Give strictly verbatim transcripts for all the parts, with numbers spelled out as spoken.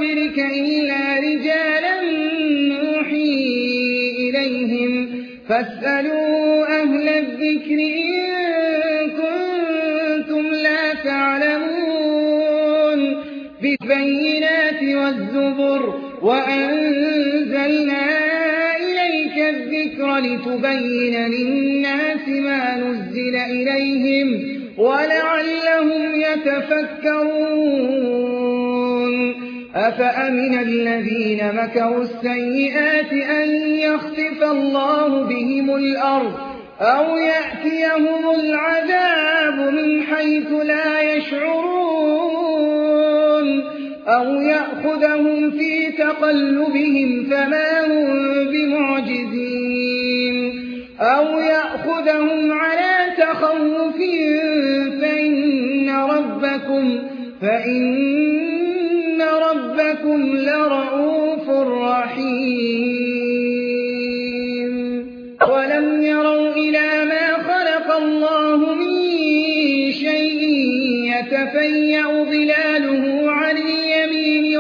قبلك إلا رجالا نوحي إليهم فاسألوا أهل الذكر إن كنتم لا تعلمون بالبينات والزبر وأنزلنا إليك الذكر لتبين للناس ما نزل إليهم ولعلهم يتفكرون أفأمن الذين مكروا السيئات أن يخسف الله بهم الأرض أو يأتيهم العذاب من حيث لا يشعرون أو يأخذهم في تقلبهم فما هم بمعجزين أو يأخذهم على تخوف فإن ربكم فإن ربكم لرؤوف رحيم ولم يروا إلى ما خلق الله من شيء يتفيأ ظلاله عن اليمين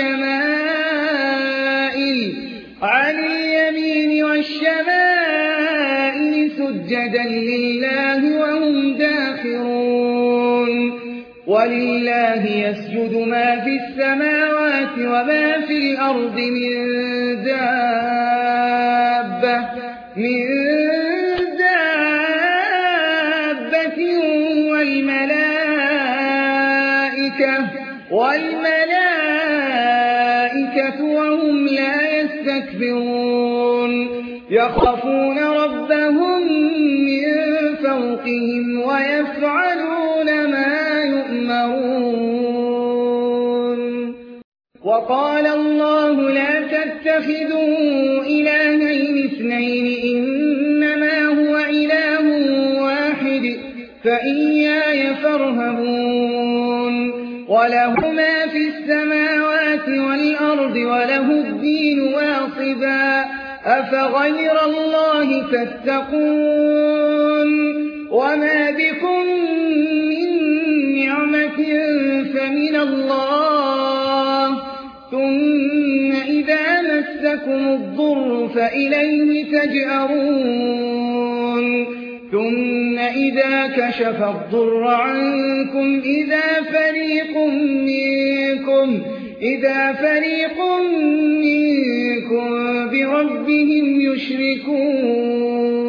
والشمائل عن اليمين والشمائل سجدا لله وهم داخرون ولله يسجد ما في السماوات وما في الأرض من دابة من دابة والملائكة والملائكة وهم لا يستكبرون يخافون ربهم من فوقهم ويفعلون ما يؤمرون وقال الله لا تتخذوا إلهين اثنين إنما هو إله واحد فإياي فارهبون وله ما في السماوات والأرض وله الدين واصبا أفغير الله تتقون وما بكم من نعمة فمن الله ثم إذا مسكم الضر فإليه تجأرون ثم إذا كشف الضر عنكم إذا فريق منكم إذا فريق منكم بربهم يشركون